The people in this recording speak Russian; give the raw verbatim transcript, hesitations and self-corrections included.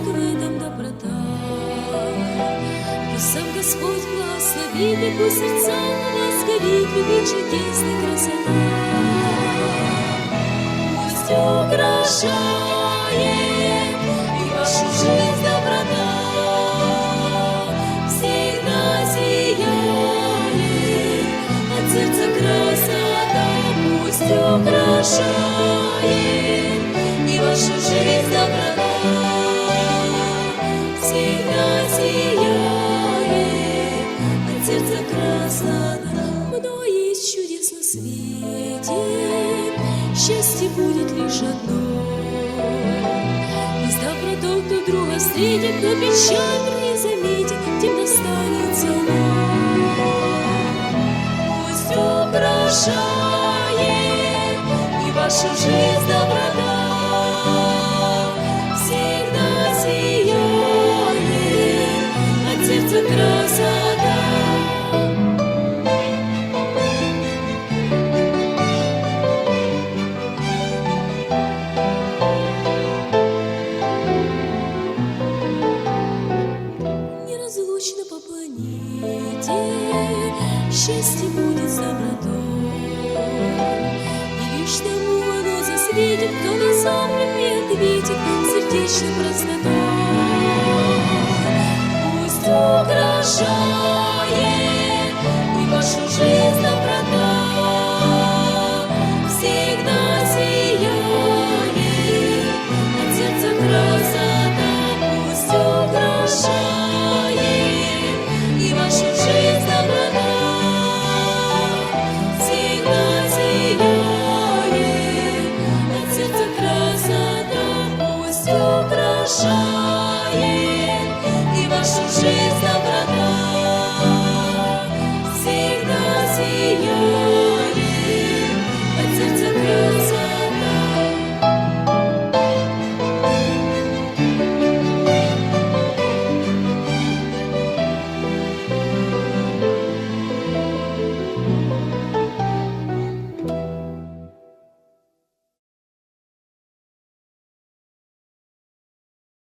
в этом доброта. Пусть сам Господь благословит, и пусть сердца вас горит, любить чудесная красота. Пусть украшает и вашу жизнь доброта, всегда сияет от сердца красота. Пусть украшает и вашу жизнь доброта, всегда сияет от сердца красота. Много есть чудес на свете, счастье будет лишь одно. И с добротой кто друга встретит, кто печаль не заметит, тем достанется нам. Пусть украшает и вашу жизнь доброта, всегда сияет от сердца красота. Неразлучно по планете счастье будет с добротой, и лишь тому оно засветит, кто на замке ответит сердечной простотой. Пусть украшает и вашу жизнь